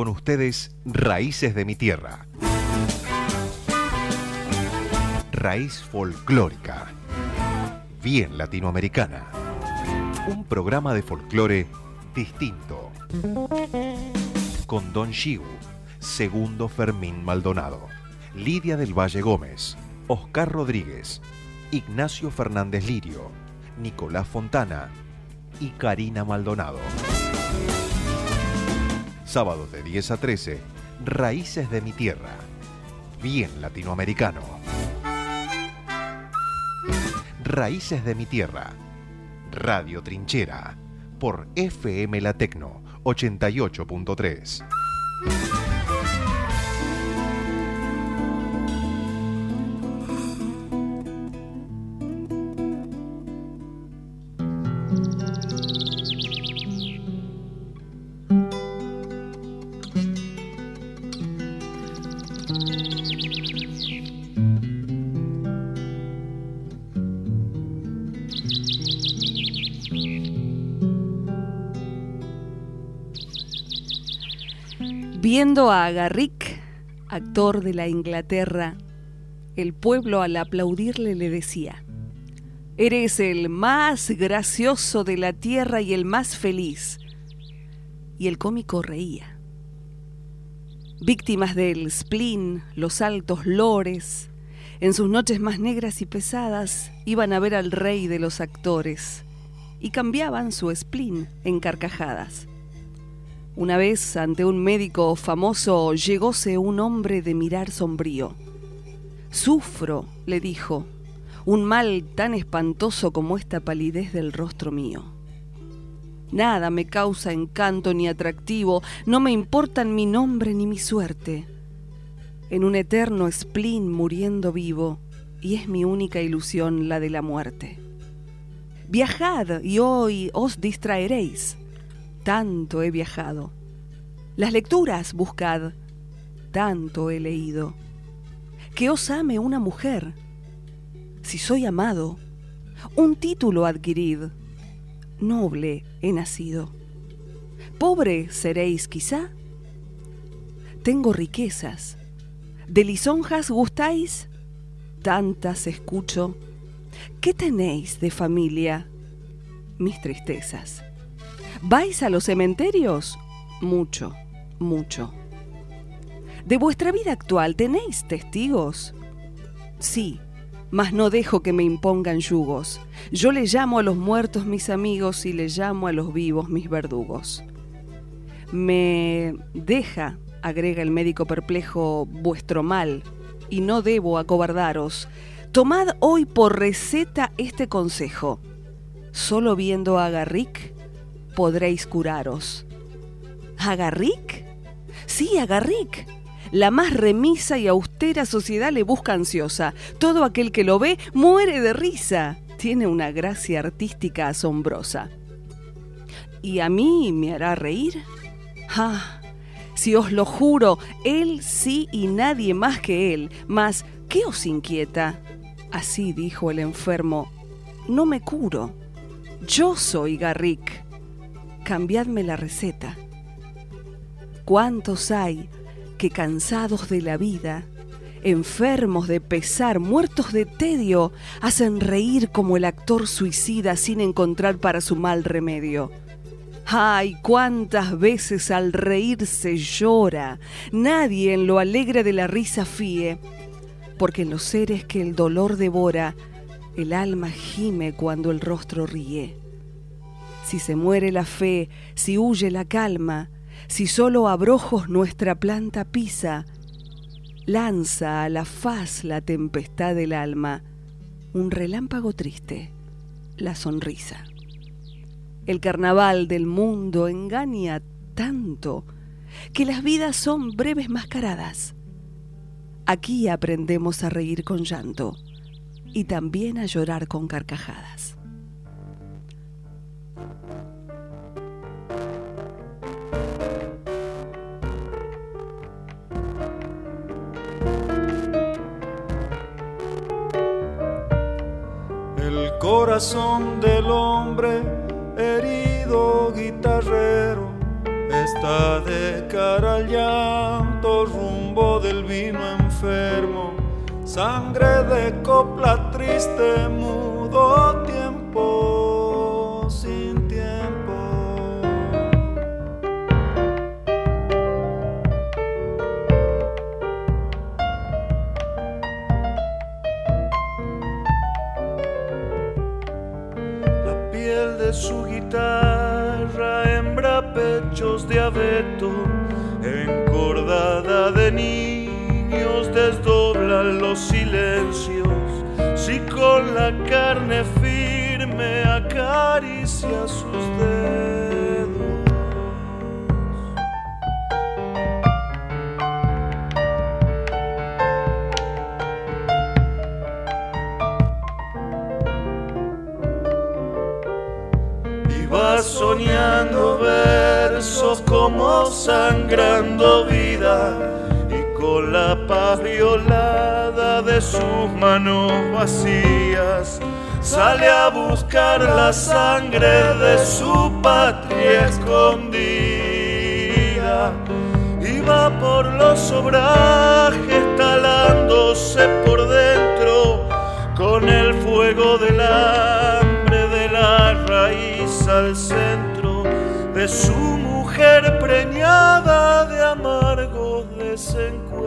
Con ustedes, Raíces de mi Tierra. Raíz folclórica, bien latinoamericana. Un programa de folclore distinto. Con Don Xiu, Segundo Fermín Maldonado, Lidia del Valle Gómez, Oscar Rodríguez, Ignacio Fernández Lirio, Nicolás Fontana y Karina Maldonado. Sábados de 10 a 13, Raíces de mi Tierra, bien latinoamericano. Raíces de mi Tierra, Radio Trinchera, por FM La Tecno 88.3. Viendo a Garrick, actor de la Inglaterra, el pueblo al aplaudirle le decía: «Eres el más gracioso de la tierra y el más feliz». Y el cómico reía. Víctimas del spleen, los altos lores, en sus noches más negras y pesadas, iban a ver al rey de los actores y cambiaban su spleen en carcajadas. Una vez, ante un médico famoso, llegóse un hombre de mirar sombrío. «Sufro», le dijo, «un mal tan espantoso como esta palidez del rostro mío. Nada me causa encanto ni atractivo, no me importan mi nombre ni mi suerte. En un eterno spleen muriendo vivo, y es mi única ilusión la de la muerte. Viajad y hoy os distraeréis. Tanto he viajado. Las lecturas buscad, tanto he leído. Que os ame una mujer. Si soy amado, un título adquirid. Noble he nacido. Pobre seréis quizá. Tengo riquezas. ¿De lisonjas gustáis? Tantas escucho. ¿Qué tenéis de familia? Mis tristezas. ¿Vais a los cementerios? Mucho, mucho. ¿De vuestra vida actual tenéis testigos? Sí, mas no dejo que me impongan yugos. Yo le llamo a los muertos mis amigos y le llamo a los vivos mis verdugos. Me deja, agrega el médico perplejo, vuestro mal, y no debo acobardaros. Tomad hoy por receta este consejo. Solo viendo a Garrick podréis curaros». ¿A Garrick? Sí, a Garrick. La más remisa y austera sociedad le busca ansiosa. Todo aquel que lo ve muere de risa. Tiene una gracia artística asombrosa. ¿Y a mí me hará reír? Ah, si os lo juro, él sí y nadie más que él. Mas, ¿qué os inquieta? Así dijo el enfermo. No me curo. Yo soy Garrick. Cambiadme la receta. ¿Cuántos hay que, cansados de la vida, enfermos de pesar, muertos de tedio, hacen reír como el actor suicida sin encontrar para su mal remedio? ¡Ay, cuántas veces al reírse llora! Nadie en lo alegre de la risa fíe, porque en los seres que el dolor devora, el alma gime cuando el rostro ríe. Si se muere la fe, si huye la calma, si solo abrojos nuestra planta pisa, lanza a la faz la tempestad del alma, un relámpago triste, la sonrisa. El carnaval del mundo engaña tanto que las vidas son breves mascaradas. Aquí aprendemos a reír con llanto y también a llorar con carcajadas. El corazón del hombre herido guitarrero está de cara al llanto, rumbo del vino enfermo, sangre de copla triste, mudo tiempo sin tiempo. La piel de su guitarra hembra pechos de abeto, encordada de niños desdoblan los silencios, si con la carne firme acaricia sus dedos. Y va soñando versos como sangrando vida, y con la paz violada de sus manos vacías sale a buscar la sangre de su patria escondida, y va por los obrajes talándose por dentro con el fuego del hambre, de la raíz al centro de su mujer preñada de amargos desencuentros.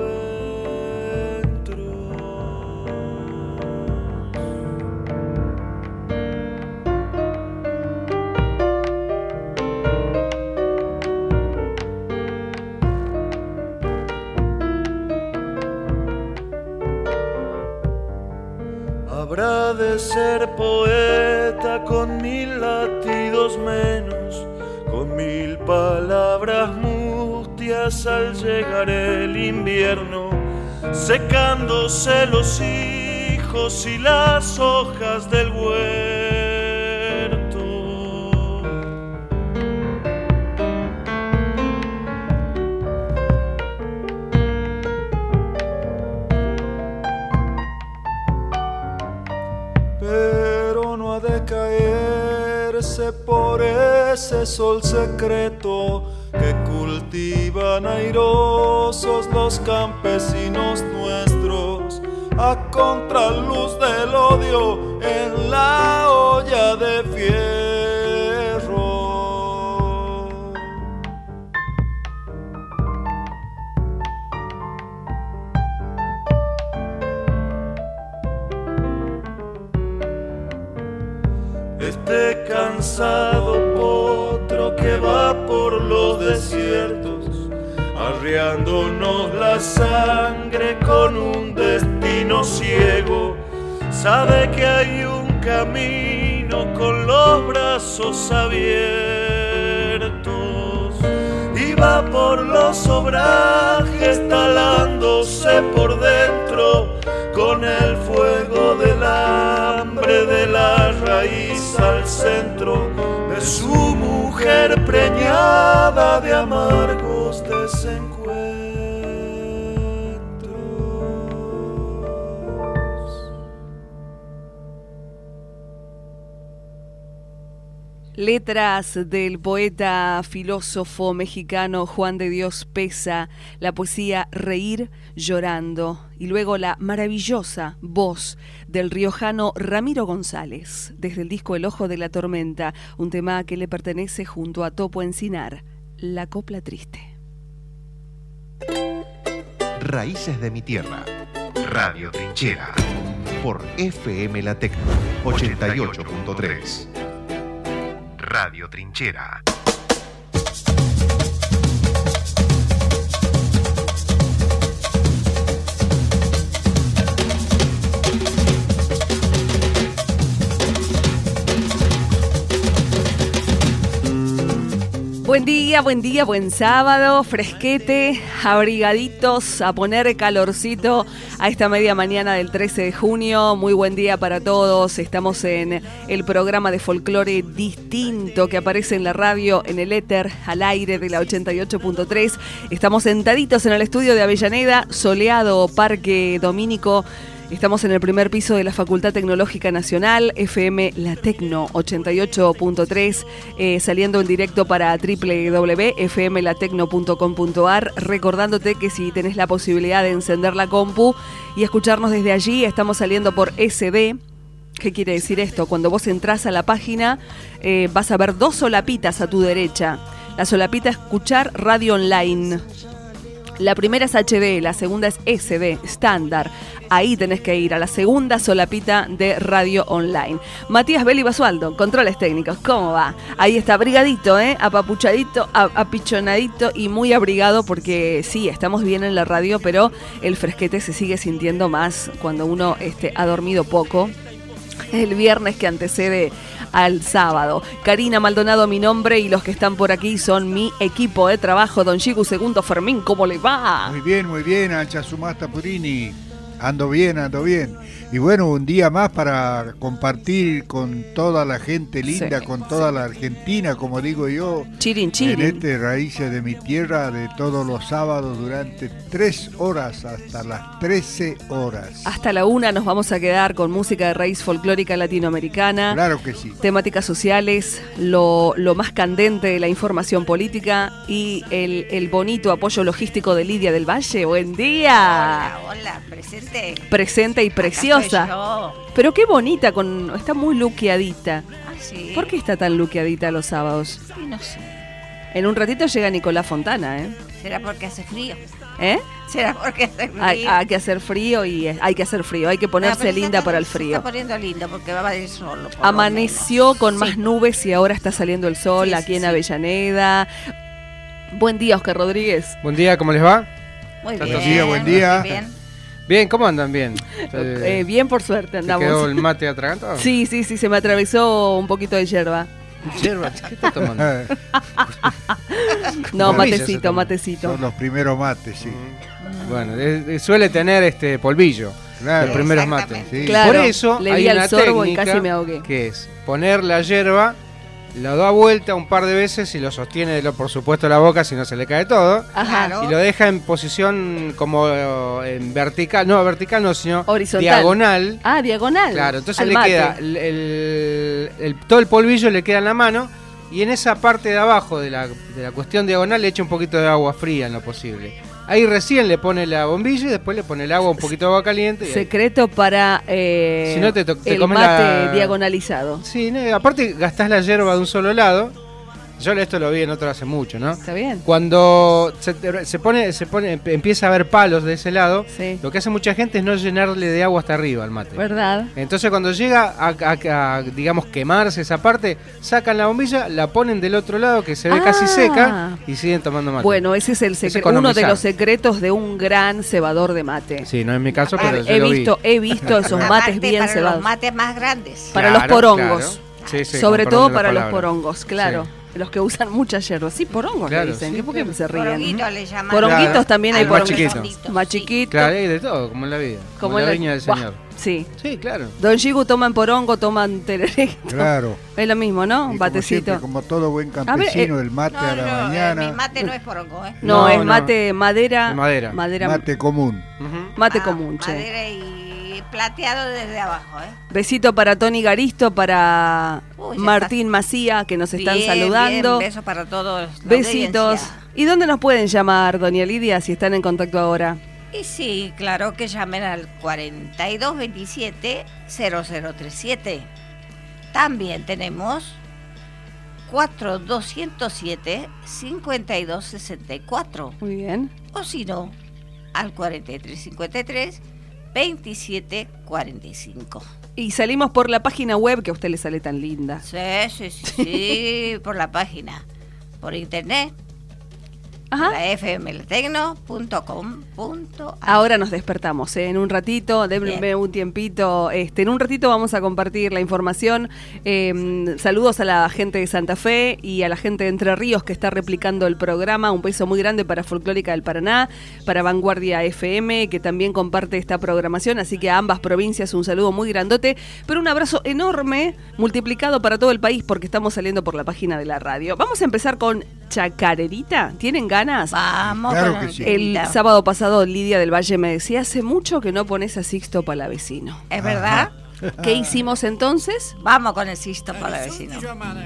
Habrá de ser poeta con 1000 latidos menos, con 1000 palabras mustias al llegar el invierno, secándose los hijos y las hojas del huerto. Pero no ha de caerse por ese sol secreto que cultivan airosos los campesinos nuestros, a contraluz del odio en la olla de fierro. Este cansado potro que va por los desiertos, arriándonos la sangre con un destino ciego, sabe que hay un camino con los brazos abiertos, y va por los obrajes talándose por dentro con el fuego del hambre, de la raíz al centro de su mujer preñada de amargos desencuentros. Letras del poeta filósofo mexicano Juan de Dios Peza, la poesía Reír llorando, y luego la maravillosa voz del riojano Ramiro González, desde el disco El Ojo de la Tormenta, un tema que le pertenece junto a Topo Encinar, La Copla Triste. Raíces de mi tierra, Radio Trinchera, por FM La Tecno 88.3. Radio Trinchera. Buen día, buen sábado, fresquete, abrigaditos, a poner calorcito a esta media mañana del 13 de junio. Muy buen día para todos. Estamos en el programa de folclore distinto que aparece en la radio, en el éter, al aire de la 88.3. Estamos sentaditos en el estudio de Avellaneda, soleado Parque Domínico. Estamos en el primer piso de la Facultad Tecnológica Nacional, FM La Tecno 88.3, saliendo en directo para www.fmlatecno.com.ar, recordándote que si tenés la posibilidad de encender la compu y escucharnos desde allí, estamos saliendo por SD. ¿Qué quiere decir esto? Cuando vos entrás a la página, vas a ver 2 solapitas a tu derecha. La solapita Escuchar Radio Online. La primera es HD, la segunda es SD, estándar. Ahí tenés que ir a la segunda solapita de Radio Online. Matías Beli Basualdo, controles técnicos, ¿cómo va? Ahí está, abrigadito, apapuchadito, apichonadito y muy abrigado porque sí, estamos bien en la radio, pero el fresquete se sigue sintiendo más cuando uno ha dormido poco. El viernes que antecede al sábado. Karina Maldonado, mi nombre, y los que están por aquí son mi equipo de trabajo. Don Chico Segundo Fermín, ¿cómo le va? Muy bien, Ancha Sumasta Purini. Ando bien. Y bueno, un día más para compartir con toda la gente linda, sí, con toda la Argentina, como digo yo. Chirin. En Raíces de mi Tierra, de todos los sábados durante 3 horas hasta las 13 horas. Hasta la 1 nos vamos a quedar con música de raíz folclórica latinoamericana. Claro que sí. Temáticas sociales, lo más candente de la información política y el bonito apoyo logístico de Lidia del Valle. Buen día. Hola, Presente y preciosa. Pero qué bonita, está muy luqueadita. Ah, sí. ¿Por qué está tan luqueadita los sábados? Sí, no sé. En un ratito llega Nicolás Fontana, ¿Será porque hace frío? ¿Eh? ¿Será porque hace frío? Hay que hacer frío y hay que hacer frío. Hay que ponerse linda para el frío. Se está poniendo lindo porque va a venir sol. Amaneció con más nubes y ahora está saliendo el sol aquí en Avellaneda. Buen día, Oscar Rodríguez. Buen día, ¿cómo les va? Muy Buen bien. día, buen día. Bien, ¿cómo andan? Bien. Bien, por suerte andamos. ¿Te quedó el mate atragantado? Sí, se me atravesó un poquito de yerba. ¿Yerba? ¿Qué estás tomando? No, matecito. Son los primeros mates, sí. Bueno, suele tener polvillo. Claro. Los primeros mates. Sí. Claro, Por eso le hay di al una sorbo y técnica casi me ahogué. que es poner la yerba, la da vuelta un par de veces y lo sostiene, por supuesto, la boca, si no se le cae todo. Ajá. Claro. Y lo deja en posición como en vertical no, sino horizontal. diagonal. Ah, diagonal. Claro, entonces Al le mate. queda todo el polvillo le queda en la mano y en esa parte de abajo de la cuestión diagonal le echa un poquito de agua fría en lo posible. Ahí recién le pone la bombilla y después le pone el agua, un poquito de agua caliente. Y secreto para si no te el comes mate diagonalizado. Sí, no, aparte gastás la yerba de un solo lado. Yo esto lo vi en otro hace mucho, ¿no? Está bien. Cuando empieza a haber palos de ese lado, Sí. lo que hace mucha gente es no llenarle de agua hasta arriba al mate. ¿Verdad? Entonces cuando llega a digamos, quemarse esa parte, sacan la bombilla, la ponen del otro lado que se ve casi seca y siguen tomando mate. Bueno, ese es el secreto, uno de los secretos de un gran cebador de mate. Sí, no es mi caso, pero yo He visto esos mates bien para cebados. los mates más grandes. Para los porongos. Claro. Sí, Sobre con todo perdón de la para los palabra. porongos, claro. Sí. Los que usan mucha yerba. Sí, porongos Claro, le dicen. sí, ¿Por qué se ríen? Poronguitos le llaman. Poronguitos Claro. también hay Al más poronguitos. chiquito. Más chiquito. Claro, hay de todo, como en la vida. Como en la viña del Buah, Señor. Sí. Sí, claro. Don Gigu toman porongo, toman tereré. Claro. Es lo mismo, ¿no? Y como Batecito. siempre, como todo buen A ver, campesino, el mate a la mañana. Mi mate no es porongo, No, No, es no. mate, madera. De madera. Mate común. Mate común, che. Madera y plateado desde abajo, Besito para Tony Garisto, para Uy, ya Martín Macía, que nos están Bien, saludando. Bien, besos para todos. la Besitos. audiencia. ¿Y dónde nos pueden llamar, doña Lidia, si están en contacto ahora? Y sí, claro que llamen al 4227-0037. También tenemos 4207-5264. Muy bien. O si no, al 4353-2745. Y salimos por la página web, que a usted le sale tan linda. Sí, por la página. Por internet. Ajá. La fmlatecno.com.ar. Ahora nos despertamos, en un ratito, denme Bien. un tiempito, en un ratito vamos a compartir la información. Saludos a la gente de Santa Fe y a la gente de Entre Ríos que está replicando el programa. Un beso muy grande para Folclórica del Paraná, para Vanguardia FM, que también comparte esta programación, así que a ambas provincias un saludo muy grandote, pero un abrazo enorme, multiplicado para todo el país, porque estamos saliendo por la página de la radio. Vamos a empezar con chacarerita? ¿Tienen ganas? Vamos Claro con que la sí. El chacarita. sábado pasado Lidia del Valle me decía, hace mucho que no pones a Sixto Palavecino. ¿Es verdad? ¿Qué hicimos entonces? Vamos con el Sixto Palavecino.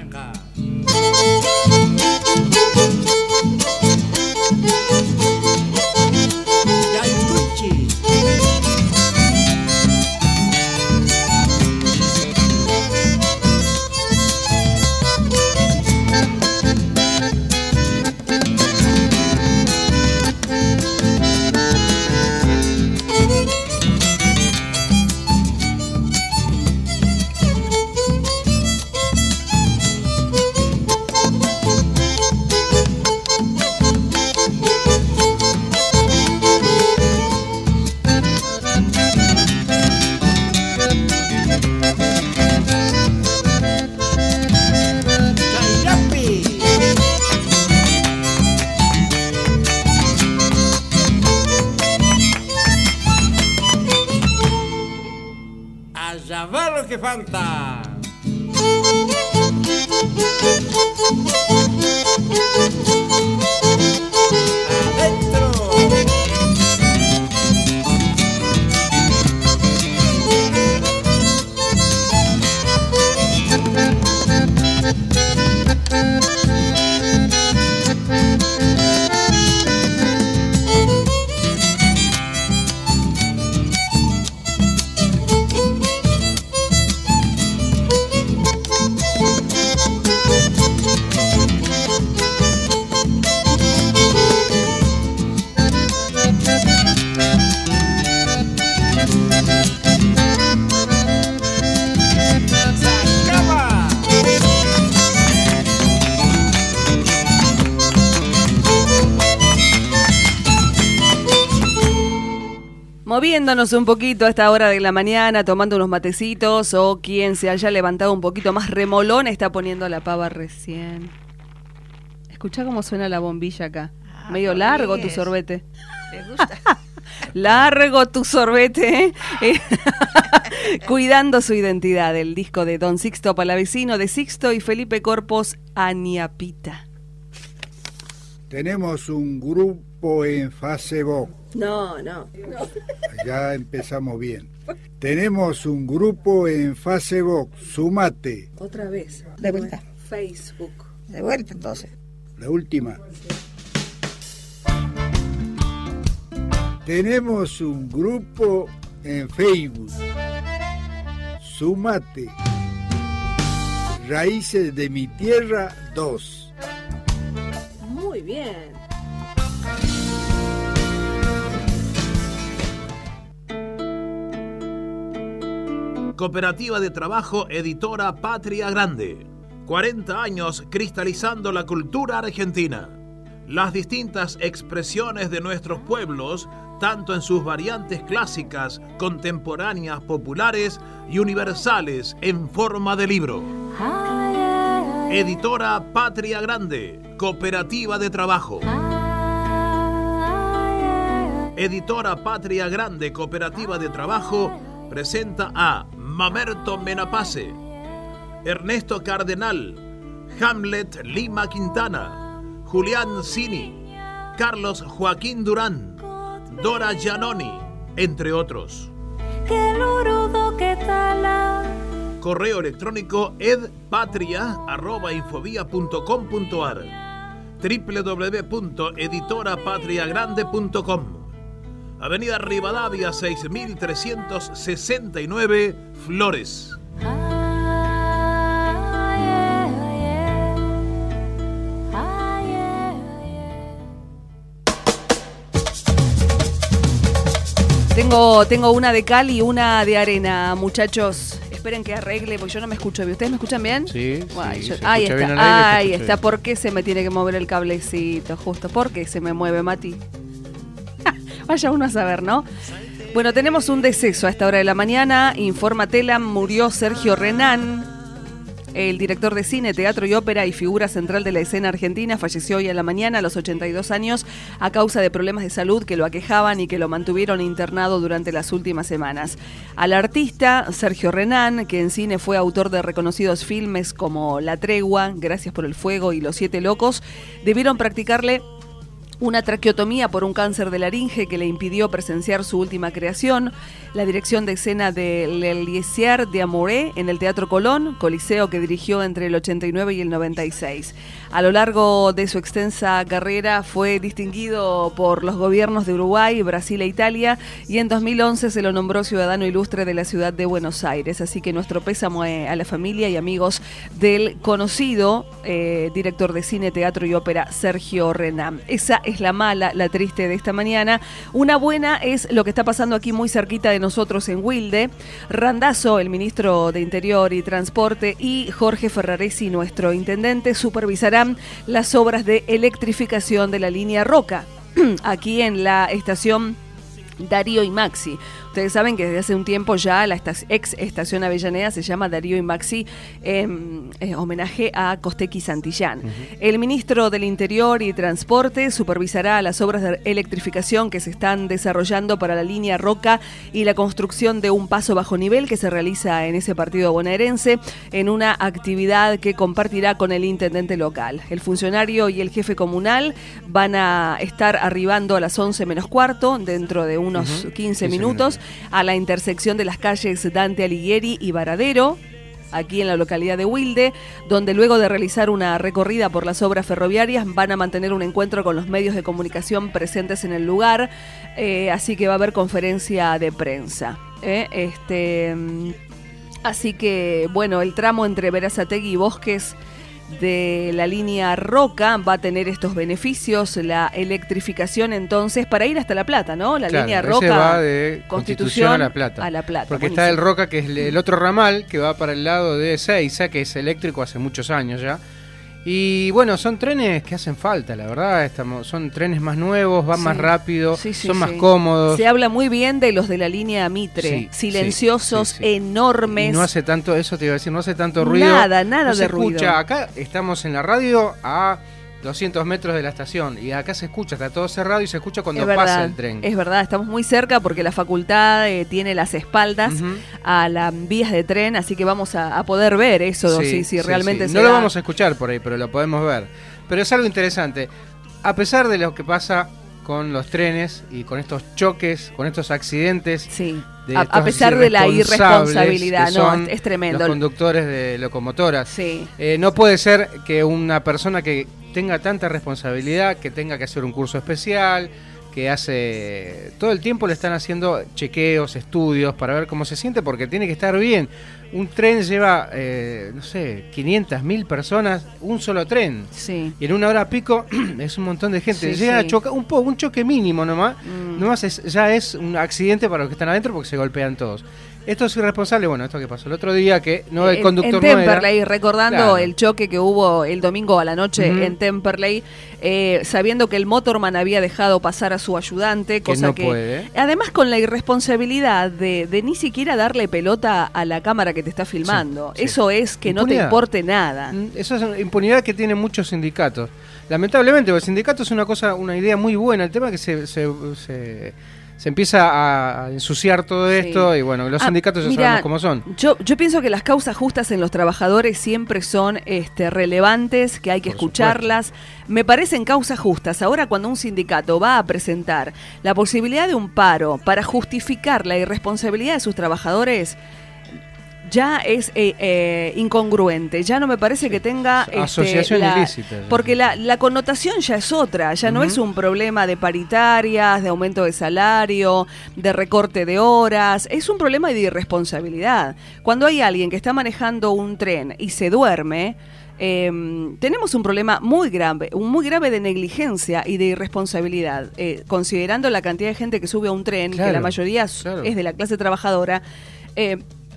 Allá va lo que falta. Adentro. Moviéndonos un poquito a esta hora de la mañana, tomando unos matecitos, o quien se haya levantado un poquito más remolón está poniendo la pava recién. Escuchá cómo suena la bombilla acá. Medio largo tu sorbete. ¿Les gusta? Largo tu sorbete, ¿eh? Cuidando su identidad, el disco de Don Sixto Palavecino, de Sixto y Felipe Corpos, Aniapita. Tenemos un grupo en Facebook. No. Ya empezamos bien. Tenemos un grupo en Facebook. Sumate. Otra vez. De vuelta. Facebook. De vuelta entonces. La última. Tenemos un grupo en Facebook. Sumate. Raíces de mi tierra 2. Muy bien. Cooperativa de Trabajo Editora Patria Grande. 40 años cristalizando la cultura argentina. Las distintas expresiones de nuestros pueblos, tanto en sus variantes clásicas, contemporáneas, populares y universales en forma de libro. Editora Patria Grande, Cooperativa de Trabajo. Editora Patria Grande, Cooperativa de Trabajo, presenta a Mamerto Menapace, Ernesto Cardenal, Hamlet Lima Quintana, Julián Cini, Carlos Joaquín Durán, Dora Giannoni, entre otros. Correo electrónico edpatria@infobia.com.ar, www.editorapatriagrande.com. Avenida Rivadavia 6369, Flores. Tengo una de cal y una de arena, muchachos. Esperen que arregle, porque yo no me escucho bien. ¿Ustedes me escuchan bien? Sí, Guay, sí, ahí se escucha bien está, al aire, se ahí escucha está. bien. ¿Por qué se me tiene que mover el cablecito? Justo, ¿por qué se me mueve, Mati? Vaya uno a saber, ¿no? Bueno, tenemos un deceso a esta hora de la mañana. Informa Telam, murió Sergio Renán. El director de cine, teatro y ópera y figura central de la escena argentina falleció hoy a la mañana a los 82 años a causa de problemas de salud que lo aquejaban y que lo mantuvieron internado durante las últimas semanas. Al artista Sergio Renán, que en cine fue autor de reconocidos filmes como La Tregua, Gracias por el Fuego y Los Siete Locos, debieron practicarle una traqueotomía por un cáncer de laringe que le impidió presenciar su última creación. La dirección de escena de L'Elysée de Amoré en el Teatro Colón, coliseo que dirigió entre el 89 y el 96. A lo largo de su extensa carrera fue distinguido por los gobiernos de Uruguay, Brasil e Italia, y en 2011 se lo nombró ciudadano ilustre de la ciudad de Buenos Aires. Así que nuestro pésamo a la familia y amigos del conocido director de cine, teatro y ópera Sergio Renán. Esa es la mala, la triste de esta mañana. Una buena es lo que está pasando aquí muy cerquita de nosotros en Wilde. Randazzo, el ministro de Interior y Transporte, y Jorge Ferraresi, nuestro intendente, supervisarán las obras de electrificación de la línea Roca, aquí en la estación Darío y Maxi. Ustedes saben que desde hace un tiempo ya la ex estación Avellaneda se llama Darío y Maxi, homenaje a Costequi Santillán. El ministro del Interior y Transporte supervisará las obras de electrificación que se están desarrollando para la línea Roca y la construcción de un paso bajo nivel que se realiza en ese partido bonaerense en una actividad que compartirá con el intendente local. El funcionario y el jefe comunal van a estar arribando a las 11 menos cuarto, dentro de unos 15 minutos, a la intersección de las calles Dante Alighieri y Varadero, aquí en la localidad de Wilde, donde luego de realizar una recorrida por las obras ferroviarias van a mantener un encuentro con los medios de comunicación presentes en el lugar, así que va a haber conferencia de prensa. Así que, bueno, el tramo entre Berazategui y Bosques de la línea Roca va a tener estos beneficios, la electrificación entonces, para ir hasta La Plata, ¿no? La línea Roca va de Constitución a La Plata. Porque buenísimo. está el Roca, que es el otro ramal, que va para el lado de Ezeiza, que es eléctrico hace muchos años ya. Y bueno, son trenes que hacen falta, la verdad. Son trenes más nuevos, van más rápido, son más cómodos. Se habla muy bien de los de la línea Mitre, silenciosos, enormes. Y no hace tanto, eso te iba a decir, no hace tanto ruido. Nada no de ruido. Escucha, acá estamos en la radio a 200 metros de la estación y acá se escucha, está todo cerrado y se escucha cuando pasa el tren. Es verdad, estamos muy cerca porque la facultad tiene las espaldas a las vías de tren, así que vamos a poder ver eso, si realmente se No lo vamos a escuchar por ahí, pero lo podemos ver. Pero es algo interesante. A pesar de lo que pasa con los trenes y con estos choques, con estos accidentes, a pesar de la irresponsabilidad, es tremendo. Los conductores de locomotoras. No puede ser que una persona que tenga tanta responsabilidad, que tenga que hacer un curso especial, que hace todo el tiempo le están haciendo chequeos, estudios para ver cómo se siente, porque tiene que estar bien. Un tren lleva, 500.000 personas, un solo tren. Y en una hora pico es un montón de gente. Llega a chocar un choque mínimo nomás. Ya es un accidente para los que están adentro porque se golpean todos. Esto es irresponsable, bueno, esto que pasó el otro día, que no el conductor en Temperley, recordando el choque que hubo el domingo a la noche en Temperley, sabiendo que el motorman había dejado pasar a su ayudante, cosa que además con la irresponsabilidad de ni siquiera darle pelota a la cámara que te está filmando. Eso es que impunidad. No te importe nada. Eso es impunidad que tienen muchos sindicatos. Lamentablemente, porque el sindicato es una idea muy buena. El tema es que se empieza a ensuciar todo esto y bueno, los sindicatos ya sabemos cómo son. Yo pienso que las causas justas en los trabajadores siempre son relevantes, que hay que escucharlas. Me parecen causas justas. Ahora, cuando un sindicato va a presentar la posibilidad de un paro para justificar la irresponsabilidad de sus trabajadores, ya es incongruente, ya no me parece que tenga asociación ilícita. Porque la connotación ya es otra, ya no es un problema de paritarias, de aumento de salario, de recorte de horas, es un problema de irresponsabilidad. Cuando hay alguien que está manejando un tren y se duerme, tenemos un problema muy grave de negligencia y de irresponsabilidad, considerando la cantidad de gente que sube a un tren, que la mayoría es de la clase trabajadora.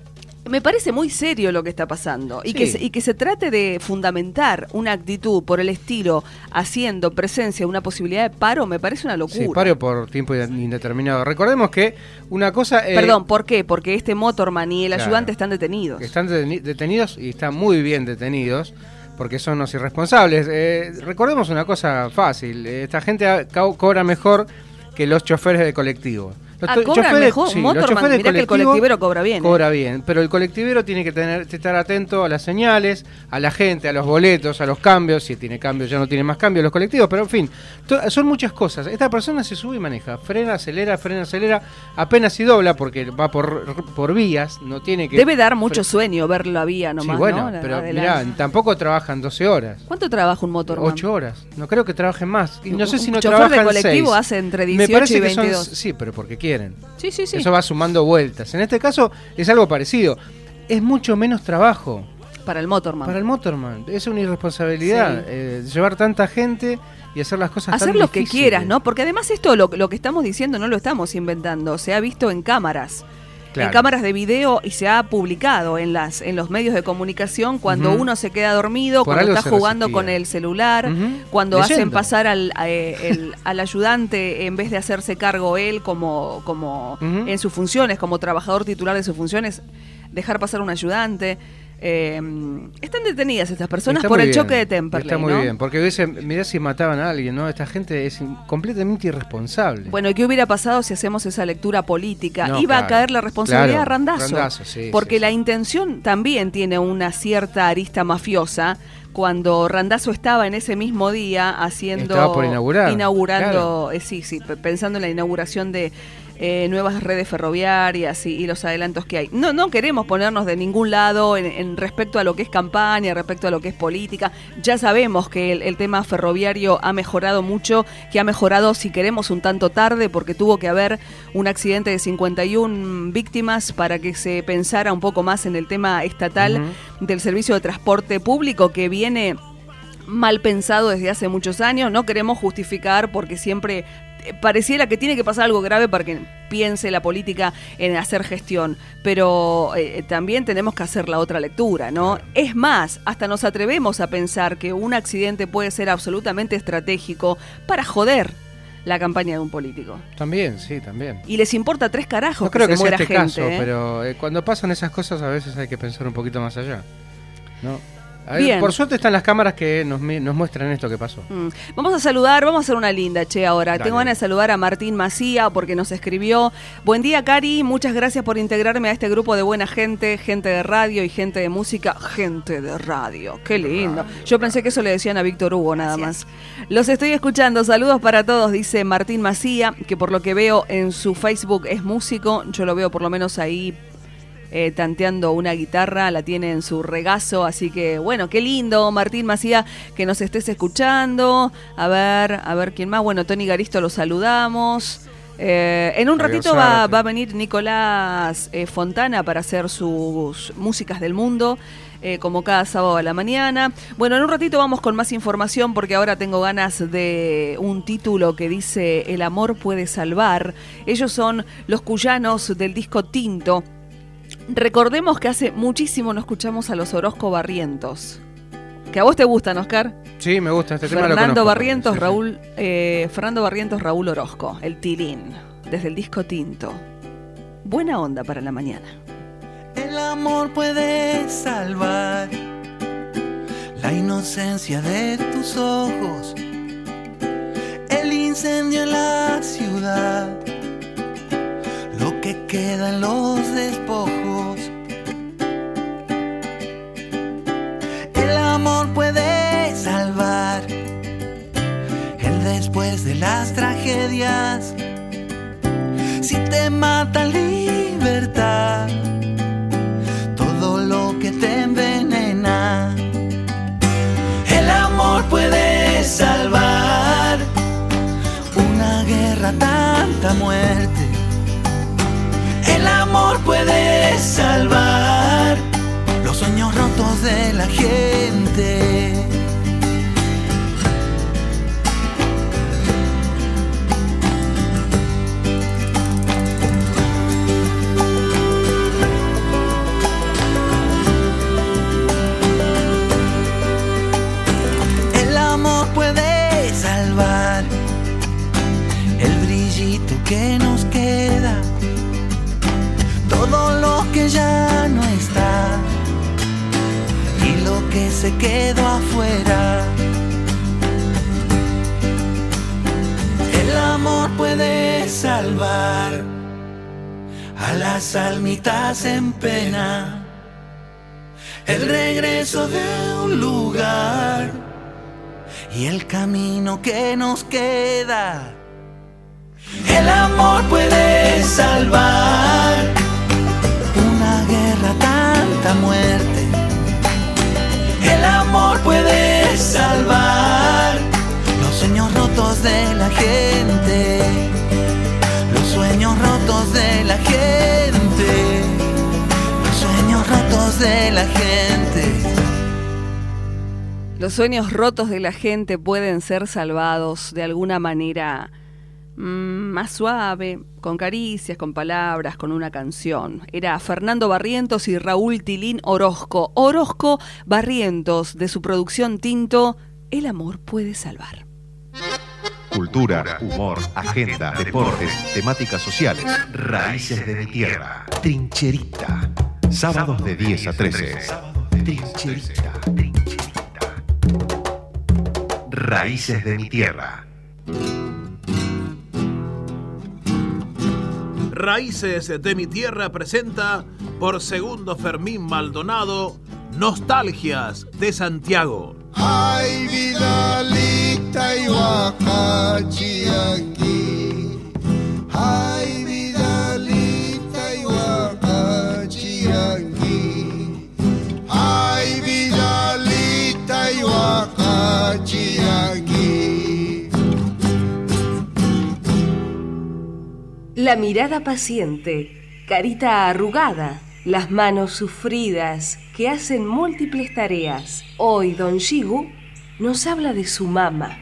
Me parece muy serio lo que está pasando y, Sí. que se trate de fundamentar una actitud por el estilo haciendo presencia de una posibilidad de paro, me parece una locura. Sí, paro por tiempo indeterminado. Recordemos que una cosa... Perdón, ¿por qué? Porque este motorman y el Claro. ayudante están detenidos. Están detenidos y están muy bien detenidos porque son los irresponsables. Recordemos una cosa fácil, esta gente cobra mejor que los choferes de colectivo. ¿Cobran mejor? Sí, Un los motorman, choferes de mirá que el colectivo colectivero cobra bien. Cobra bien, pero el colectivero tiene que estar atento a las señales, a la gente, a los boletos, a los cambios. Si tiene cambios, ya no tiene más cambios los colectivos, pero en fin, son muchas cosas. Esta persona se sube y maneja, frena, acelera, apenas y dobla porque va por vías, no tiene que... Debe dar mucho sueño ver la vía nomás, sí, bueno, ¿no? pero mirá, tampoco trabajan 12 horas. ¿Cuánto trabaja un motorman? 8 horas. No creo que trabajen más. Y no sé si no chofer trabajan de colectivo 6. hace entre Me 18 parece y que 22. sí, pero porque quieren. Sí. Eso va sumando vueltas. En este caso es algo parecido. Es mucho menos trabajo Para el motorman. para el motorman. Es una irresponsabilidad llevar tanta gente y hacer las cosas Hacer tan lo que difíciles. quieras, ¿no? Porque además esto, lo que estamos diciendo, no lo estamos inventando. Se ha visto en cámaras. Claro. En cámaras de video y se ha publicado en los medios de comunicación cuando Ujú. uno se queda dormido, Por cuando algo está se jugando resistía. con el celular, Ujú. cuando hacen Leyendo. pasar al ayudante en vez de hacerse cargo él como Ujú. en sus funciones, como trabajador titular de sus funciones, dejar pasar un ayudante. Están detenidas estas personas Está por muy el bien, choque de Temperley, Está muy ¿no? bien, porque mirá si mataban a alguien, ¿no? Esta gente es completamente irresponsable. Bueno, ¿y qué hubiera pasado si hacemos esa lectura política? No, Iba a claro. caer la responsabilidad a Claro, Randazzo. Randazzo, sí, porque sí, la sí. intención también tiene una cierta arista mafiosa. Cuando Randazzo estaba en ese mismo día haciendo... Estaba por inaugurar, Inaugurando, pensando en la inauguración de nuevas redes ferroviarias y los adelantos que hay. No queremos ponernos de ningún lado en respecto a lo que es campaña, respecto a lo que es política. Ya sabemos que el tema ferroviario ha mejorado mucho, que ha mejorado, si queremos, un tanto tarde, porque tuvo que haber un accidente de 51 víctimas para que se pensara un poco más en el tema estatal del servicio de transporte público, que viene mal pensado desde hace muchos años. No queremos justificar porque siempre pareciera que tiene que pasar algo grave para que piense la política en hacer gestión, pero también tenemos que hacer la otra lectura, ¿no? Es más, hasta nos atrevemos a pensar que un accidente puede ser absolutamente estratégico para joder la campaña de un político. También, sí, también. Y les importa 3 carajos No creo que que se sea muera este gente, caso, ¿eh? pero cuando pasan esas cosas a veces hay que pensar un poquito más allá, ¿no? Bien. Por suerte están las cámaras que nos muestran esto que pasó. Vamos a saludar, vamos a hacer una linda, ahora. Dale. Tengo ganas de saludar a Martín Macía porque nos escribió. Buen día, Cari, muchas gracias por integrarme a este grupo de buena gente, gente de radio y gente de música. Gente de radio, qué lindo. Yo pensé que eso le decían a Víctor Hugo nada más. Los estoy escuchando, saludos para todos, dice Martín Macía, que por lo que veo en su Facebook es músico. Yo lo veo por lo menos ahí tanteando una guitarra, la tiene en su regazo, así que bueno, qué lindo, Martín Macía, que nos estés escuchando. A ver quién más. Bueno, Tony Garisto lo saludamos. En un ratito va a venir Nicolás Fontana para hacer sus músicas del mundo, como cada sábado a la mañana. Bueno, en un ratito vamos con más información porque ahora tengo ganas de un título que dice El amor puede salvar. Ellos son los cuyanos del disco Tinto. Recordemos que hace muchísimo no escuchamos a los Orozco Barrientos. Que a vos te gustan, Oscar. Sí, me gusta este tema. Fernando Barrientos, Raúl Orozco, el Tilín, desde el disco Tinto. Buena onda para la mañana. El amor puede salvar la inocencia de tus ojos, el incendio en la ciudad, lo que queda en los despojos. El amor puede salvar el después de las tragedias. Si te mata libertad, todo lo que te envenena. El amor puede salvar una guerra, tanta muerte. El amor puede salvar los sueños rotos de la gente. que se quedó afuera. El amor puede salvar a las almitas en pena, el regreso de un lugar y el camino que nos queda. El amor puede salvar una guerra, tanta muerte. El amor puede salvar los sueños rotos de la gente, los sueños rotos de la gente, los sueños rotos de la gente. Los sueños rotos de la gente pueden ser salvados de alguna manera más suave, con caricias, con palabras, con una canción. Era Fernando Barrientos y Raúl Tilín Orozco. Orozco Barrientos, de su producción Tinto, El amor puede salvar. Cultura, humor, agenda, deportes, temáticas sociales. Raíces de mi tierra. Trincherita. Sábados de 10 a 13. Trincherita. Raíces de mi tierra. Raíces de mi tierra presenta por Segundo Fermín Maldonado Nostalgias de Santiago. Ay, Vidalita y Huacachiangui. Ay, Vidalita y Huacachiangui. Ay, Vidalita y Huacachiangui. La mirada paciente, carita arrugada, las manos sufridas que hacen múltiples tareas. Hoy Don Shigu nos habla de su mama.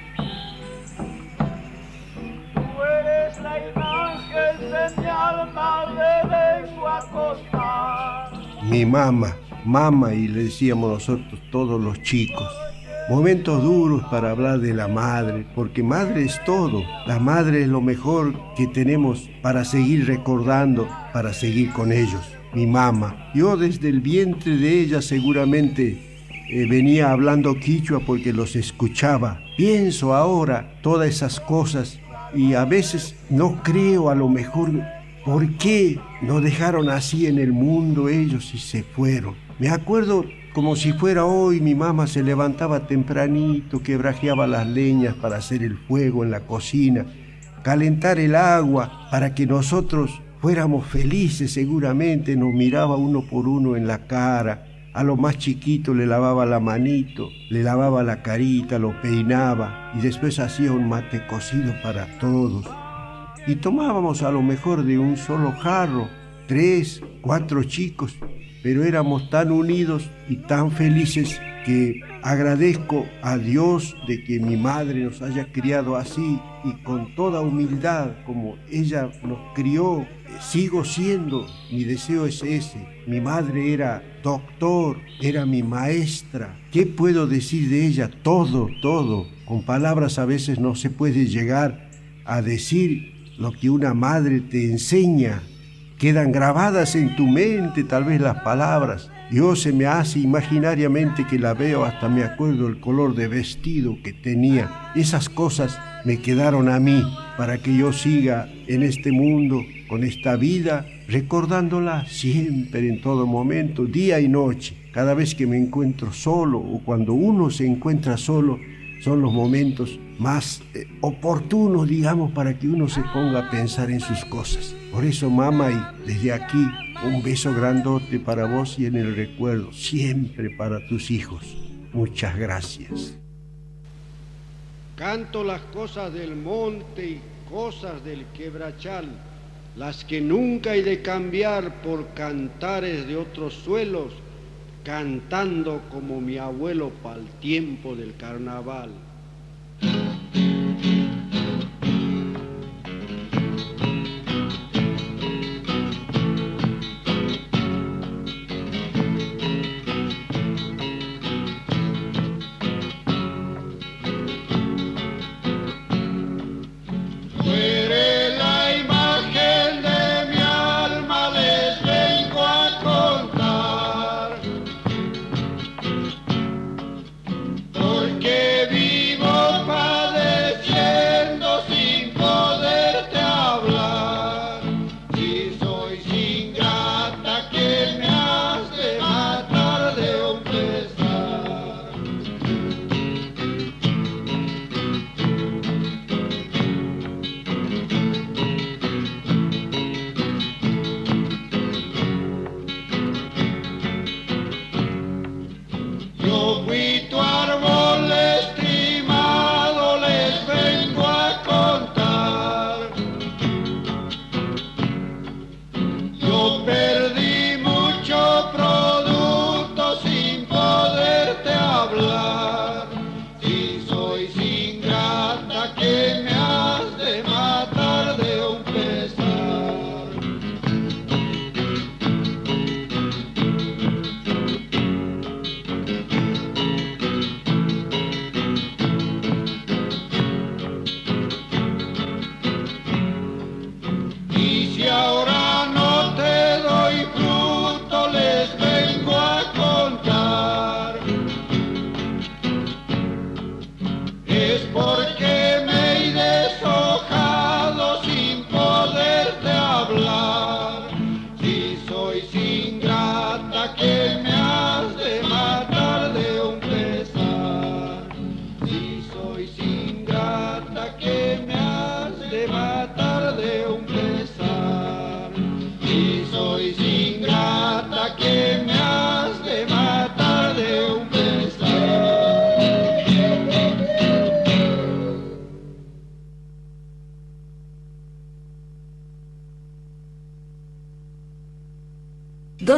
Tú eres la imagen de mi alma, le vengo a contar. Mi mamá, y le decíamos nosotros todos los chicos. Momentos duros para hablar de la madre, porque madre es todo. La madre es lo mejor que tenemos para seguir recordando, para seguir con ellos. Mi mamá. Yo desde el vientre de ella seguramente venía hablando quichua porque los escuchaba. Pienso ahora todas esas cosas y a veces no creo, a lo mejor, ¿por qué nos dejaron así en el mundo ellos y se fueron? Me acuerdo como si fuera hoy, mi mamá se levantaba tempranito, quebrajeaba las leñas para hacer el fuego en la cocina, calentar el agua para que nosotros fuéramos felices seguramente. Nos miraba uno por uno en la cara, a lo más chiquito le lavaba la manito, le lavaba la carita, lo peinaba y después hacía un mate cocido para todos. Y tomábamos a lo mejor de un solo jarro, 3, 4 chicos, pero éramos tan unidos y tan felices que agradezco a Dios de que mi madre nos haya criado así y con toda humildad como ella nos crió. Sigo siendo, mi deseo es ese. Mi madre era doctor, era mi maestra. ¿Qué puedo decir de ella? Todo. Con palabras a veces no se puede llegar a decir lo que una madre te enseña. Quedan grabadas en tu mente tal vez las palabras. Yo se me hace imaginariamente que la veo, hasta me acuerdo el color de vestido que tenía. Esas cosas me quedaron a mí para que yo siga en este mundo, con esta vida, recordándola siempre, en todo momento, día y noche. Cada vez que me encuentro solo o cuando uno se encuentra solo, son los momentos más oportunos, digamos, para que uno se ponga a pensar en sus cosas. Por eso, mamá, y desde aquí, un beso grandote para vos y en el recuerdo, siempre para tus hijos. Muchas gracias. Canto las cosas del monte y cosas del quebrachal, las que nunca he de cambiar por cantares de otros suelos, cantando como mi abuelo pa'l tiempo del carnaval.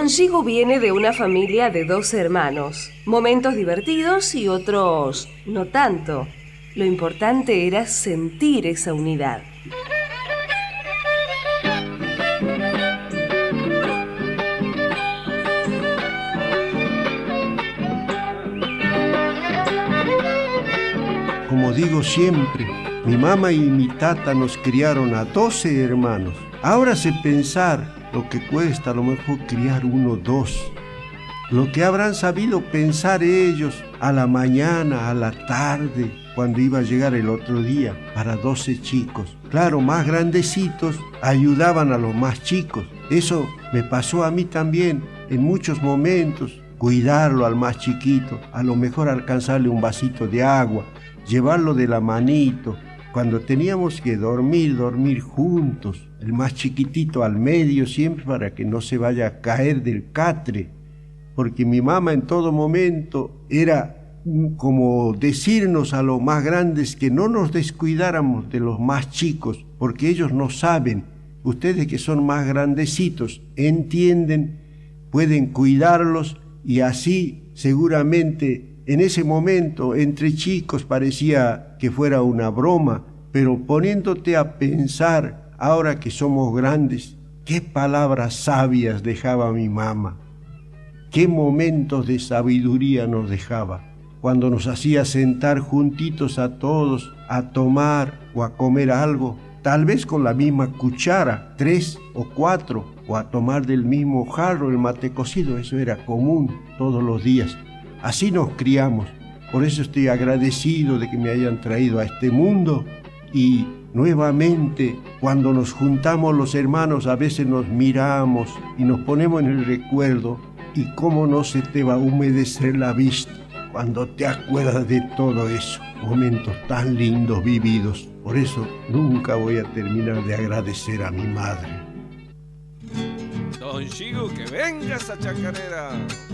Don Shigu viene de una familia de 2 hermanos. Momentos divertidos y otros no tanto. Lo importante era sentir esa unidad. Como digo siempre, mi mamá y mi tata nos criaron a 12 hermanos. Ahora sé pensar lo que cuesta a lo mejor criar 1 o 2. Lo que habrán sabido pensar ellos a la mañana, a la tarde, cuando iba a llegar el otro día, para 12 chicos. Claro, más grandecitos ayudaban a los más chicos. Eso me pasó a mí también en muchos momentos. Cuidarlo al más chiquito, a lo mejor alcanzarle un vasito de agua, llevarlo de la manito. Cuando teníamos que dormir juntos, el más chiquitito al medio siempre para que no se vaya a caer del catre, porque mi mamá en todo momento era como decirnos a los más grandes que no nos descuidáramos de los más chicos, porque ellos no saben. Ustedes que son más grandecitos entienden, pueden cuidarlos, y así seguramente en ese momento, entre chicos, parecía que fuera una broma, pero poniéndote a pensar, ahora que somos grandes, qué palabras sabias dejaba mi mamá, qué momentos de sabiduría nos dejaba, cuando nos hacía sentar juntitos a todos, a tomar o a comer algo, tal vez con la misma cuchara, 3 o 4, o a tomar del mismo jarro el mate cocido. Eso era común todos los días. Así nos criamos. Por eso estoy agradecido de que me hayan traído a este mundo. Y nuevamente, cuando nos juntamos los hermanos, a veces nos miramos y nos ponemos en el recuerdo. Y cómo no se te va a humedecer la vista cuando te acuerdas de todo eso. Momentos tan lindos vividos. Por eso nunca voy a terminar de agradecer a mi madre. Don Shigu, que venga esa chacarera.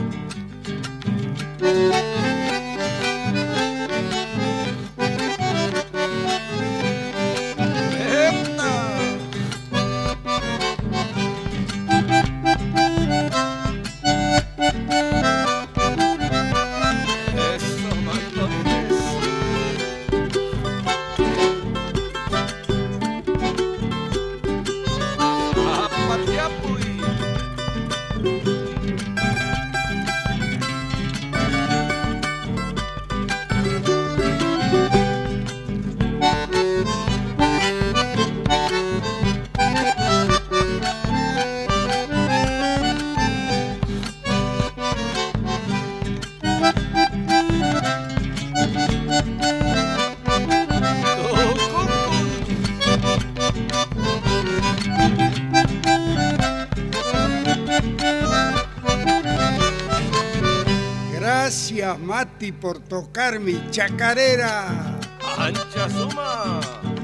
Gracias, Mati, por tocar mi chacarera. ¡Ancha suma!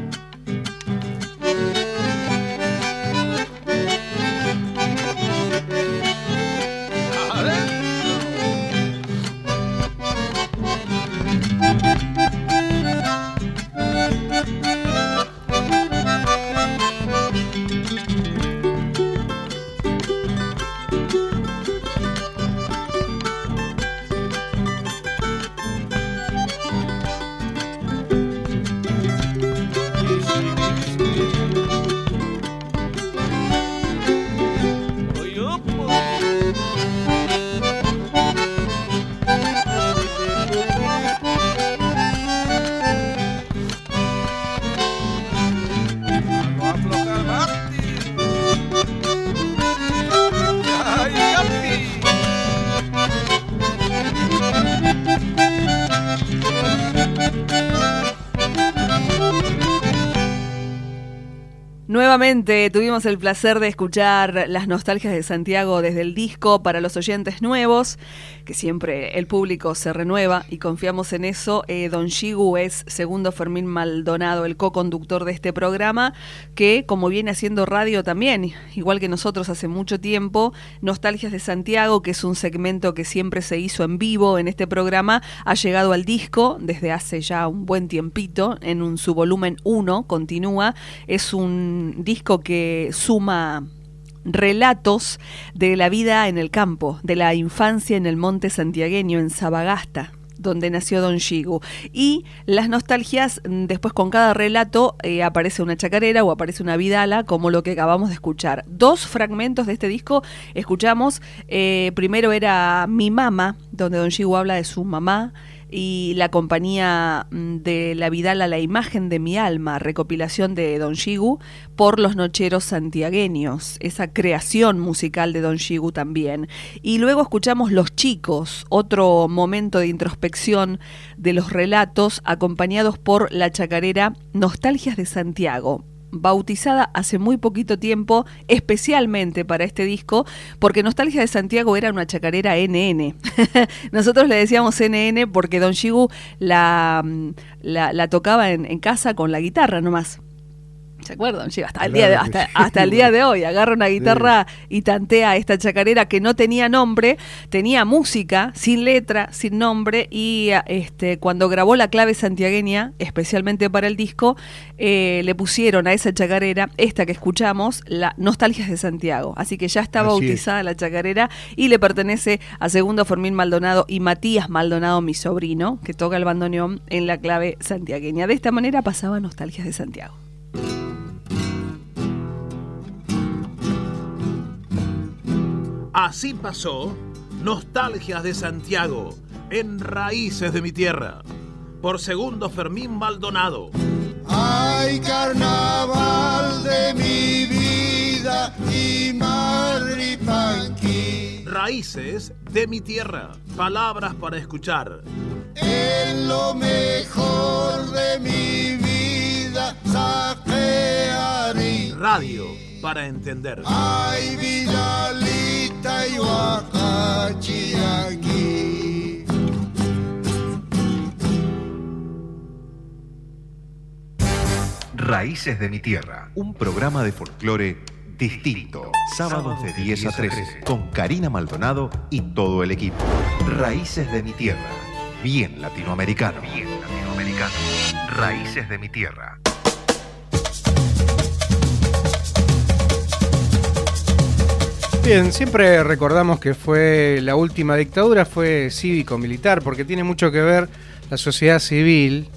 Nuevamente tuvimos el placer de escuchar las nostalgias de Santiago desde el disco para los oyentes nuevos, que siempre el público se renueva y confiamos en eso. Don Shigu es Segundo Fermín Maldonado, el co-conductor de este programa, que como viene haciendo radio también, igual que nosotros hace mucho tiempo, Nostalgias de Santiago, que es un segmento que siempre se hizo en vivo en este programa, ha llegado al disco desde hace ya un buen tiempito, en su volumen 1, continúa. Es un disco que suma relatos de la vida en el campo, de la infancia en el monte santiagueño, en Sabagasta, donde nació Don Yigu. Y las nostalgias, después con cada relato aparece una chacarera o aparece una vidala, como lo que acabamos de escuchar. 2 fragmentos de este disco escuchamos. Primero era Mi Mama, donde Don Yigu habla de su mamá, y la compañía de la vidala La Imagen de mi Alma, recopilación de Don Yigu por los Nocheros Santiagueños, esa creación musical de Don Yigu también. Y luego escuchamos Los Chicos, otro momento de introspección de los relatos, acompañados por la chacarera Nostalgias de Santiago, bautizada hace muy poquito tiempo especialmente para este disco, porque Nostalgia de Santiago era una chacarera NN. Nosotros le decíamos NN porque Don Yigu la tocaba en casa con la guitarra nomás. ¿Se acuerdan? Hasta el día de hoy agarra una guitarra y tantea esta chacarera que no tenía nombre, tenía música, sin letra, sin nombre, y cuando grabó La Clave Santiagueña, especialmente para el disco, le pusieron a esa chacarera, esta que escuchamos, la Nostalgias de Santiago. Así que ya está bautizada la chacarera y le pertenece a Segundo Fermín Maldonado y Matías Maldonado, mi sobrino, que toca el bandoneón en La Clave Santiagueña. De esta manera pasaba Nostalgias de Santiago. Así pasó Nostalgias de Santiago en Raíces de mi Tierra, por Segundo Fermín Maldonado. Ay, carnaval de mi vida y Marripanqui. Raíces de mi Tierra, palabras para escuchar. En lo mejor de mi vida saquearé. Radio para entender. Ay, Vidalita y Huacachiangui. Raíces de mi Tierra, un programa de folclore distinto. Sábados de 10 a 13, con Karina Maldonado y todo el equipo. Raíces de mi Tierra, bien latinoamericano. Bien latinoamericano. Raíces de mi Tierra. Bien, siempre recordamos que fue la última dictadura, fue cívico-militar, porque tiene mucho que ver la sociedad civil.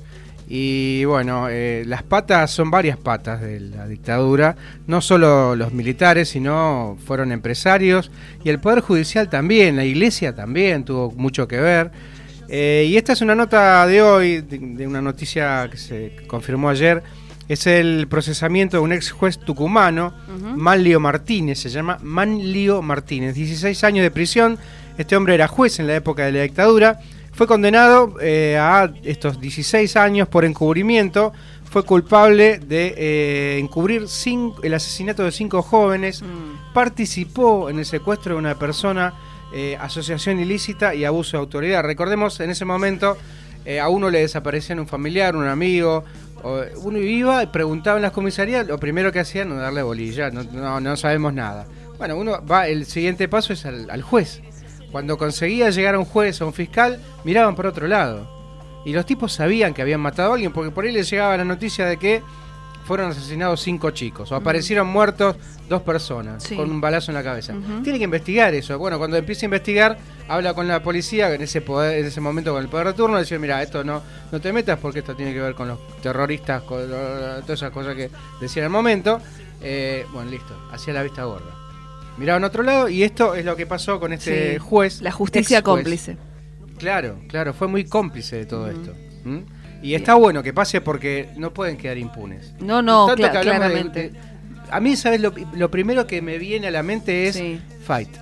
Y bueno, las patas son varias patas de la dictadura, no solo los militares, sino fueron empresarios y el Poder Judicial también, la Iglesia también tuvo mucho que ver. Y esta es una nota de hoy, de una noticia que se confirmó ayer. Es el procesamiento de un ex juez tucumano, Manlio Martínez, se llama Manlio Martínez, 16 años de prisión. Este hombre era juez en la época de la dictadura. Fue condenado a estos 16 años por encubrimiento. Fue culpable de encubrir el asesinato de 5 jóvenes. Participó en el secuestro de una persona, asociación ilícita y abuso de autoridad. Recordemos, en ese momento a uno le desaparecían un familiar, un amigo. Uno iba y preguntaba en las comisarías, lo primero que hacían era darle bolilla, no sabemos nada. Bueno, uno va, el siguiente paso es al juez. Cuando conseguía llegar a un juez o a un fiscal, miraban por otro lado. Y los tipos sabían que habían matado a alguien, porque por ahí les llegaba la noticia de que fueron asesinados 5 chicos, o aparecieron muertos 2 personas, con un balazo en la cabeza. Tiene que investigar eso. Bueno, cuando empieza a investigar, habla con la policía, en ese momento con el poder de turno, le dice, mira, esto no te metas porque esto tiene que ver con los terroristas, con todas esas cosas que decía en el momento. Bueno, listo, hacía la vista gorda. Miraban a otro lado, y esto es lo que pasó con este juez. La justicia cómplice. Claro, fue muy cómplice de todo esto. Y está bueno que pase porque no pueden quedar impunes. No, claramente. A mí, ¿sabes? Lo primero que me viene a la mente es Fait.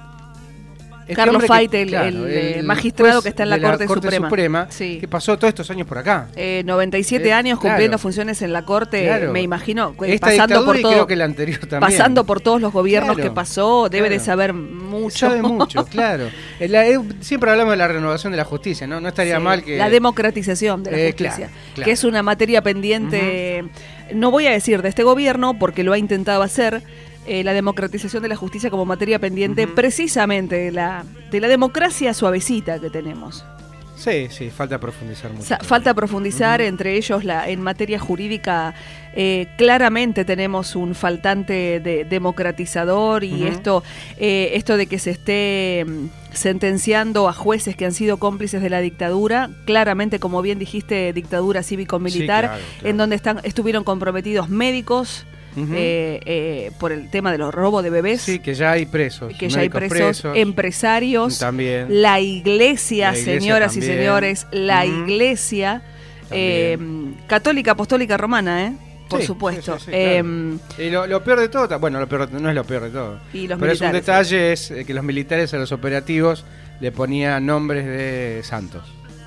Carlos Fait, el magistrado que está en la Corte Suprema. Que pasó todos estos años por acá. 97 años cumpliendo funciones en la Corte, me imagino, pasando por todo, creo que la anterior también. Pasando por todos los gobiernos que pasó, debe de saber mucho. Sabe mucho, claro. Siempre hablamos de la renovación de la justicia, ¿no? No estaría mal que... La democratización de la justicia, que es una materia pendiente, no voy a decir de este gobierno, porque lo ha intentado hacer, la democratización de la justicia como materia pendiente precisamente de la democracia suavecita que tenemos. Sí, falta profundizar mucho. Falta profundizar, entre ellos en materia jurídica. Claramente tenemos un faltante democratizador y esto de que se esté sentenciando a jueces que han sido cómplices de la dictadura, claramente, como bien dijiste, dictadura cívico-militar, sí, claro. en donde estuvieron comprometidos médicos. Por el tema de los robos de bebés. Sí, que ya hay presos. Que ya hay presos, empresarios. También. La iglesia, señoras también. Y señores, la iglesia católica, apostólica, romana, por supuesto. Sí, claro. Y lo peor de todo, bueno, no es lo peor de todo. Y los pero militares, es un detalle, es que los militares a los operativos le ponían nombres de santos.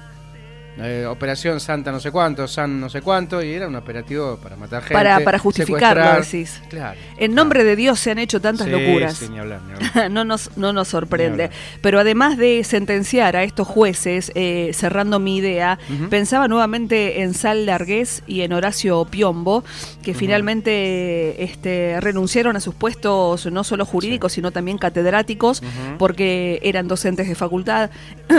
Operación Santa no sé cuánto, San no sé cuánto, y era un operativo para matar gente, para justificarlo, decís. Claro. En nombre de Dios se han hecho tantas locuras. Sí, ni hablar. no nos sorprende. Pero además de sentenciar a estos jueces, cerrando mi idea, pensaba nuevamente en Sal Largués y en Horacio Piombo, que finalmente renunciaron a sus puestos no solo jurídicos, sino también catedráticos, porque eran docentes de facultad.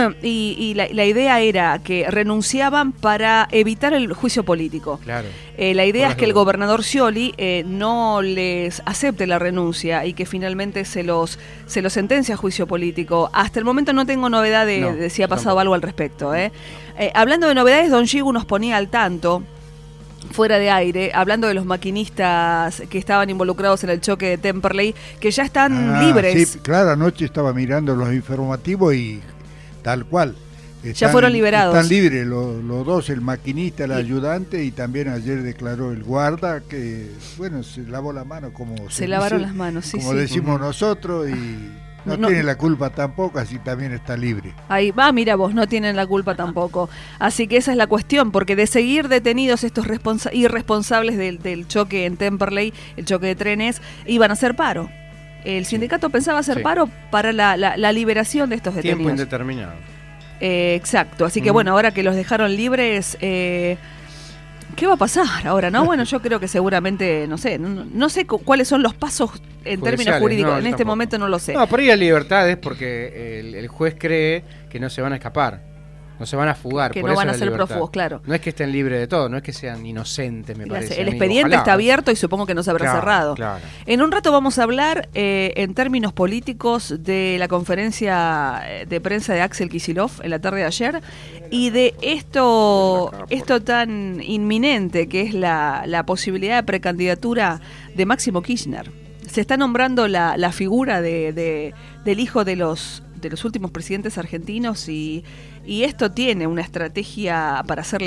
y la idea era que renunciaban para evitar el juicio político. Claro. La idea es que el gobernador Scioli no les acepte la renuncia y que finalmente se los sentencia a juicio político. Hasta el momento no tengo novedad de si ha pasado algo al respecto. Hablando de novedades, Don Gigu nos ponía al tanto, fuera de aire, hablando de los maquinistas que estaban involucrados en el choque de Temperley, que ya están libres. Sí, claro, anoche estaba mirando los informativos y tal cual. Ya fueron liberados. Están libres los dos, el maquinista, el ayudante, y también ayer declaró el guarda que, bueno, se lavó la mano, como se lavaron las manos, sí, como decimos nosotros, y no tiene la culpa tampoco, así también está libre. Ahí va, mira vos, no tienen la culpa tampoco. Así que esa es la cuestión, porque de seguir detenidos estos irresponsables del choque en Temperley, el choque de trenes, iban a hacer paro. El sindicato pensaba hacer paro para la liberación de estos detenidos. Tiempo indeterminado. Exacto, así que bueno, ahora que los dejaron libres, ¿qué va a pasar ahora? No, bueno, yo creo que seguramente, no sé cuáles son los pasos en términos jurídicos, en este momento no lo sé. No, por ahí hay libertades porque el juez cree que no se van a escapar, no se van a fugar. Que por no eso van a la ser libertad. prófugos, claro. No es que estén libres de todo, no es que sean inocentes, me parece. El expediente está abierto y supongo que no se habrá cerrado. Claro. En un rato vamos a hablar en términos políticos de la conferencia de prensa de Axel Kicillof en la tarde de ayer y de esto tan inminente que es la posibilidad de precandidatura de Máximo Kirchner. Se está nombrando la figura del hijo de los últimos presidentes argentinos y esto tiene una estrategia para hacerle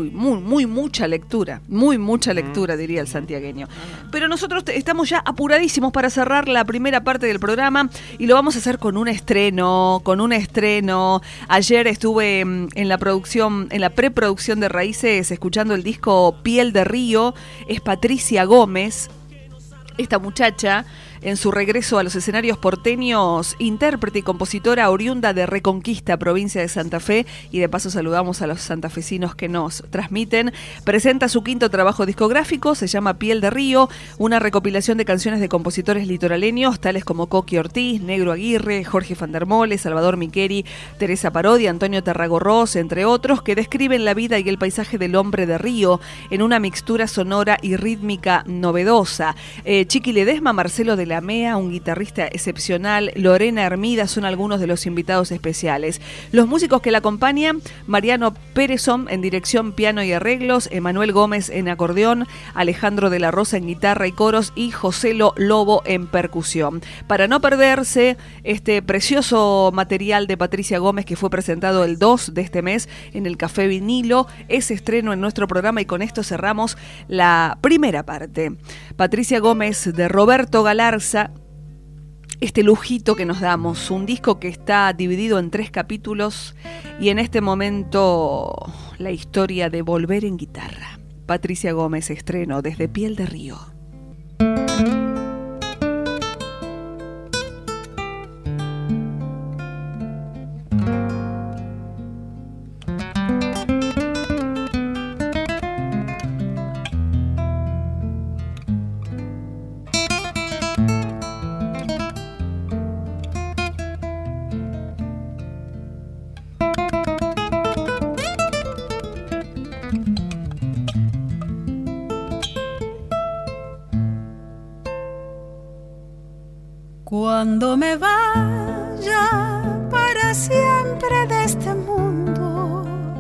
mucha lectura, diría el santiagueño. Pero nosotros estamos ya apuradísimos para cerrar la primera parte del programa y lo vamos a hacer con un estreno. Ayer estuve en la preproducción de Raíces escuchando el disco Piel de Río. Es Patricia Gómez, esta muchacha, en su regreso a los escenarios porteños, intérprete y compositora oriunda de Reconquista, provincia de Santa Fe, y de paso saludamos a los santafesinos que nos transmiten, presenta su quinto trabajo discográfico, se llama Piel de Río, una recopilación de canciones de compositores litoraleños, tales como Coqui Ortiz, Negro Aguirre, Jorge Fandermole, Salvador Miqueri, Teresa Parodi, Antonio Tarragorros, entre otros, que describen la vida y el paisaje del hombre de Río en una mixtura sonora y rítmica novedosa. Chiqui Ledesma, Marcelo de la Mea, un guitarrista excepcional, Lorena Hermida son algunos de los invitados especiales. Los músicos que la acompañan: Mariano Pérezón en dirección, piano y arreglos, Emanuel Gómez en acordeón, Alejandro de la Rosa en guitarra y coros y Joselo Lobo en percusión. Para no perderse este precioso material de Patricia Gómez, que fue presentado el 2 de este mes en el Café Vinilo, es estreno en nuestro programa y con esto cerramos la primera parte. Patricia Gómez de Roberto Galarza, este lujito que nos damos, un disco que está dividido en 3 capítulos y en este momento la historia de volver en guitarra. Patricia Gómez, estreno desde Piel de Río. Cuando me vaya para siempre de este mundo,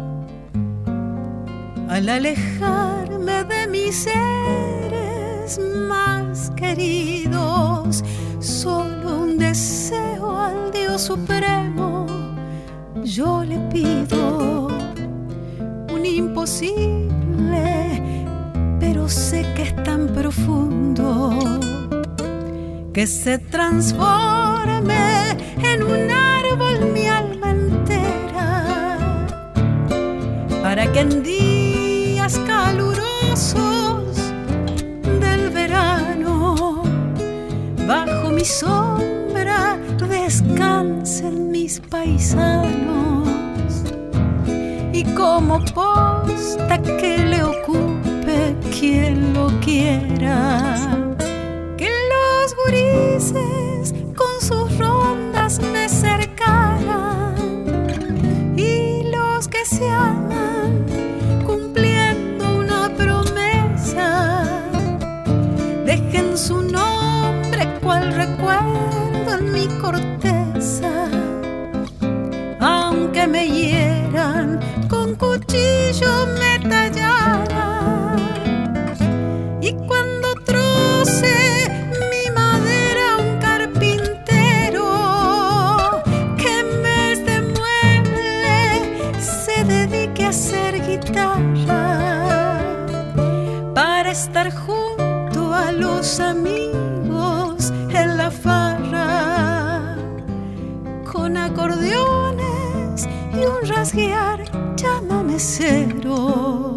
al alejarme de mis seres más queridos, solo un deseo al Dios Supremo yo le pido, un imposible, pero sé que es tan profundo, que se transforme en un árbol mi alma entera, para que en días calurosos del verano, bajo mi sombra descansen mis paisanos, y como posta que le ocupe quien lo quiera, que los gurises con sus rondas me cercaran, y los que se aman cumpliendo una promesa dejen su nombre cual recuerdo en mi corteza, aunque me hieran con cuchillo me tallaran, y cuando troce mi madera un carpintero que en vez de mueble se dedique a hacer guitarra, para estar junto a los amigos en la farra, con acordeones y un rasguear, llámame cero.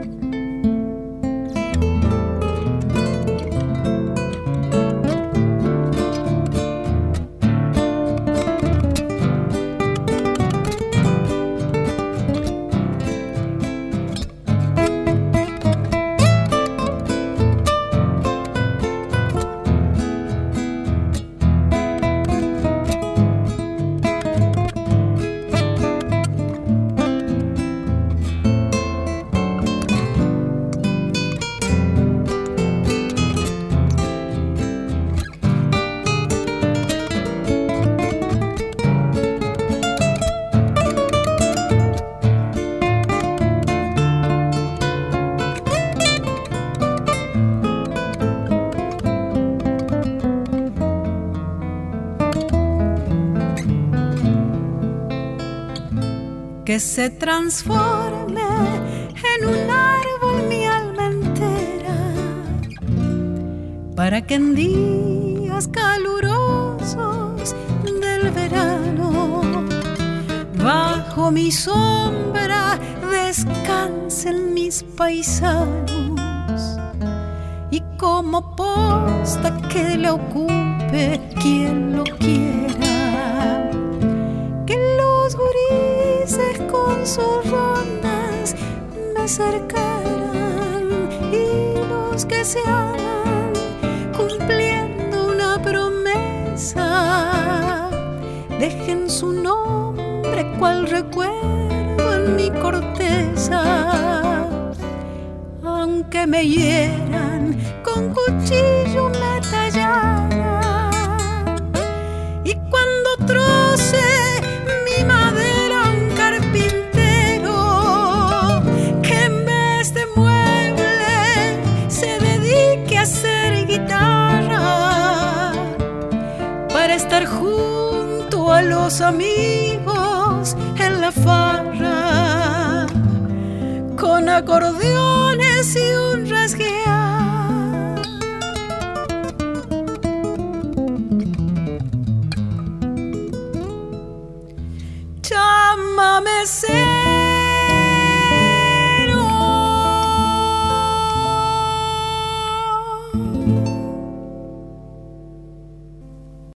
Que se transforme en un árbol mi alma entera, para que en días calurosos del verano, bajo mi sombra descansen mis paisanos, y como posta que le ocupe quien lo quiera, que los gurises con sus rondas me cercaran, y los que se aman cumpliendo una promesa dejen su nombre cual recuerdo en mi corteza, aunque me hieran con cuchillo me tallaran, y cuando troce mi madera un carpintero que en vez de mueble se dedique a hacer guitarra, para estar junto a los amigos en la farra, con acordeones y un rasguear. Llámame